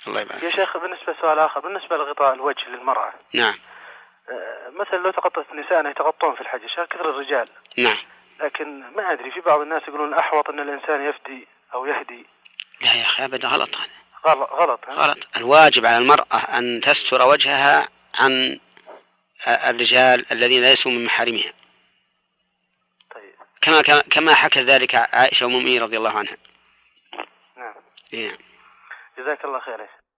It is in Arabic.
الله يبارك. يا شيخ بالنسبة لسؤال آخر، بالنسبة لغطاء الوجه للمرأة. نعم. مثلا لو تغطت النساء يتغطون في الحج عشان كثر الرجال. نعم. لكن ما أدري في بعض الناس يقولون أحوط أن الإنسان يفدي أو يهدي. لا يا أخي أبدا، غلط هذا. غلط. غلط. الواجب على المرأة أن تستر وجهها عن الرجال الذين ليسوا من محارمها. طيب. كما حكى ذلك عائشة وأم المؤمنين رضي الله عنها. نعم. نعم. جزاك الله خير.